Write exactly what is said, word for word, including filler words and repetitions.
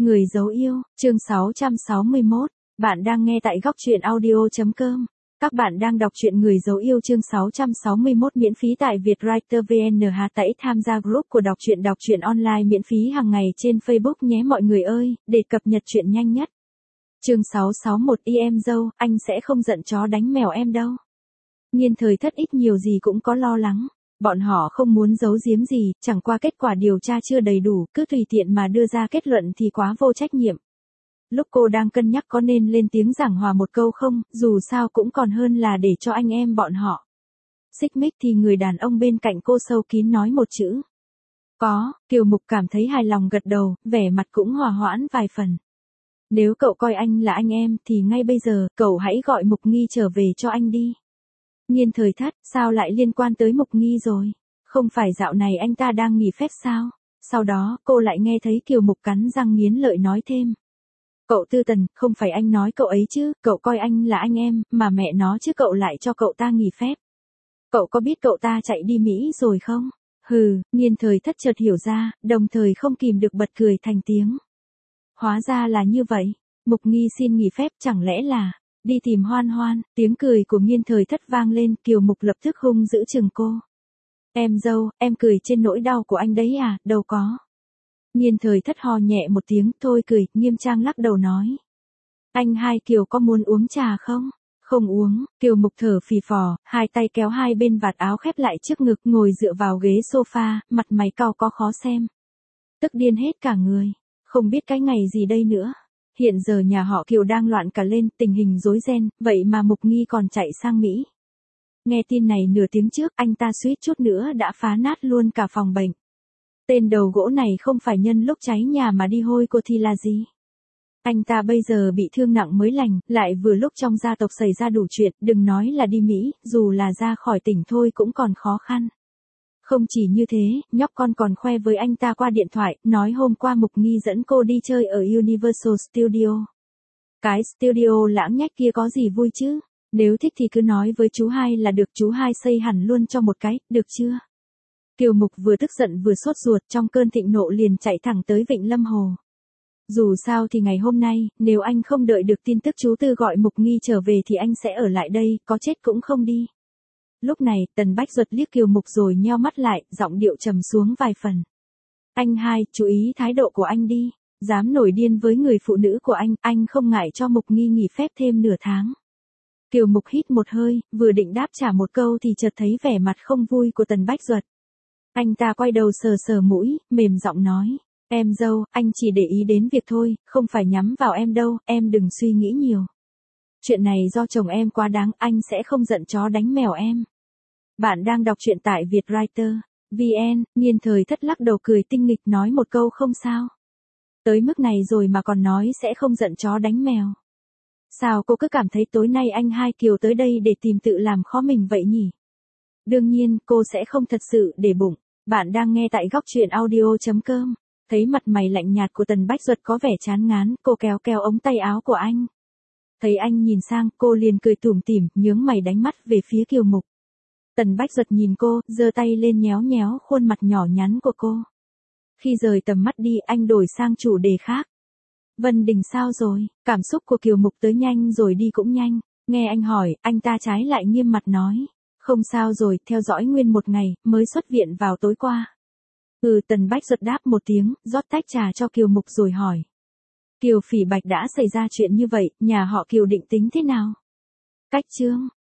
Người dấu yêu, chương sáu trăm sáu mươi mốt. Bạn đang nghe tại góc truyện audio.com. Các bạn đang đọc truyện Người dấu yêu chương sáu trăm sáu mươi mốt miễn phí tại Vietwriter vê en. Hãy tham gia group của đọc truyện đọc truyện online miễn phí hàng ngày trên Facebook nhé mọi người ơi, để cập nhật truyện nhanh nhất. Chương sáu trăm sáu mươi mốt Y em dâu, anh sẽ không giận chó đánh mèo em đâu. Nhiên Thời Thất ít nhiều gì cũng có lo lắng. Bọn họ không muốn giấu giếm gì, chẳng qua kết quả điều tra chưa đầy đủ, cứ tùy tiện mà đưa ra kết luận thì quá vô trách nhiệm. Lúc cô đang cân nhắc có nên lên tiếng giảng hòa một câu không, dù sao cũng còn hơn là để cho anh em bọn họ xích mích thì người đàn ông bên cạnh cô sâu kín nói một chữ. Có, Kiều Mục cảm thấy hài lòng gật đầu, vẻ mặt cũng hòa hoãn vài phần. Nếu cậu coi anh là anh em thì ngay bây giờ, cậu hãy gọi Mục Nghi trở về cho anh đi. Nhiên Thời Thất, sao lại liên quan tới Mục Nghi rồi? Không phải dạo này anh ta đang nghỉ phép sao? Sau đó, cô lại nghe thấy Kiều Mục cắn răng nghiến lợi nói thêm. Cậu Tư Tần, không phải anh nói cậu ấy chứ, cậu coi anh là anh em, mà mẹ nó chứ cậu lại cho cậu ta nghỉ phép. Cậu có biết cậu ta chạy đi Mỹ rồi không? Hừ, Nhiên Thời Thất chợt hiểu ra, đồng thời không kìm được bật cười thành tiếng. Hóa ra là như vậy, Mục Nghi xin nghỉ phép chẳng lẽ là đi tìm Hoan Hoan. Tiếng cười của Nhiên Thời Thất vang lên, Kiều Mục lập tức hung dữ chừng cô. Em dâu, em cười trên nỗi đau của anh đấy à, đâu có. Nhiên Thời Thất ho nhẹ một tiếng, thôi cười, nghiêm trang lắc đầu nói. Anh hai Kiều có muốn uống trà không? Không uống, Kiều Mục thở phì phò, hai tay kéo hai bên vạt áo khép lại trước ngực, ngồi dựa vào ghế sofa, mặt mày cau có khó xem. Tức điên hết cả người, không biết cái ngày gì đây nữa. Hiện giờ nhà họ Kiều đang loạn cả lên, tình hình rối ren, vậy mà Mục Nghi còn chạy sang Mỹ. Nghe tin này nửa tiếng trước, anh ta suýt chút nữa đã phá nát luôn cả phòng bệnh. Tên đầu gỗ này không phải nhân lúc cháy nhà mà đi hôi cô thì là gì? Anh ta bây giờ bị thương nặng mới lành, lại vừa lúc trong gia tộc xảy ra đủ chuyện, đừng nói là đi Mỹ, dù là ra khỏi tỉnh thôi cũng còn khó khăn. Không chỉ như thế, nhóc con còn khoe với anh ta qua điện thoại, nói hôm qua Mục Nghi dẫn cô đi chơi ở Universal Studio. Cái studio lãng nhách kia có gì vui chứ? Nếu thích thì cứ nói với chú hai là được, chú hai xây hẳn luôn cho một cái, được chưa? Kiều Mục vừa tức giận vừa sốt ruột, trong cơn thịnh nộ liền chạy thẳng tới Vịnh Lâm Hồ. Dù sao thì ngày hôm nay, nếu anh không đợi được tin tức chú Tư gọi Mục Nghi trở về thì anh sẽ ở lại đây, có chết cũng không đi. Lúc này, Tần Bách Duật liếc Kiều Mục rồi nheo mắt lại, giọng điệu trầm xuống vài phần. Anh hai, chú ý thái độ của anh đi, dám nổi điên với người phụ nữ của anh, anh không ngại cho Mục Nghi nghỉ phép thêm nửa tháng. Kiều Mục hít một hơi, vừa định đáp trả một câu thì chợt thấy vẻ mặt không vui của Tần Bách Duật. Anh ta quay đầu sờ sờ mũi, mềm giọng nói. Em dâu, anh chỉ để ý đến việc thôi, không phải nhắm vào em đâu, em đừng suy nghĩ nhiều. Chuyện này do chồng em quá đáng, anh sẽ không giận chó đánh mèo em. Bạn đang đọc truyện tại Vietwriter vê en. Nhiên Thời Thất lắc đầu cười tinh nghịch nói một câu không sao. Tới mức này rồi mà còn nói sẽ không giận chó đánh mèo. Sao cô cứ cảm thấy tối nay anh hai Kiều tới đây để tìm tự làm khó mình vậy nhỉ? Đương nhiên, cô sẽ không thật sự để bụng. Bạn đang nghe tại góc truyện audio.com. Thấy mặt mày lạnh nhạt của Tần Bách Duật có vẻ chán ngán, cô kéo kéo ống tay áo của anh. Thấy anh nhìn sang, cô liền cười tủm tỉm, nhướng mày đánh mắt về phía Kiều Mục. Tần Bách Duật nhìn cô, giơ tay lên nhéo nhéo khuôn mặt nhỏ nhắn của cô. Khi rời tầm mắt đi, anh đổi sang chủ đề khác. Vân Đình sao rồi? Cảm xúc của Kiều Mục tới nhanh rồi đi cũng nhanh. Nghe anh hỏi, anh ta trái lại nghiêm mặt nói. Không sao rồi, theo dõi nguyên một ngày, mới xuất viện vào tối qua. Ừ, Tần Bách Duật đáp một tiếng, rót tách trà cho Kiều Mục rồi hỏi. Kiều Phỉ Bạch đã xảy ra chuyện như vậy, nhà họ Kiều định tính thế nào? Cách chương.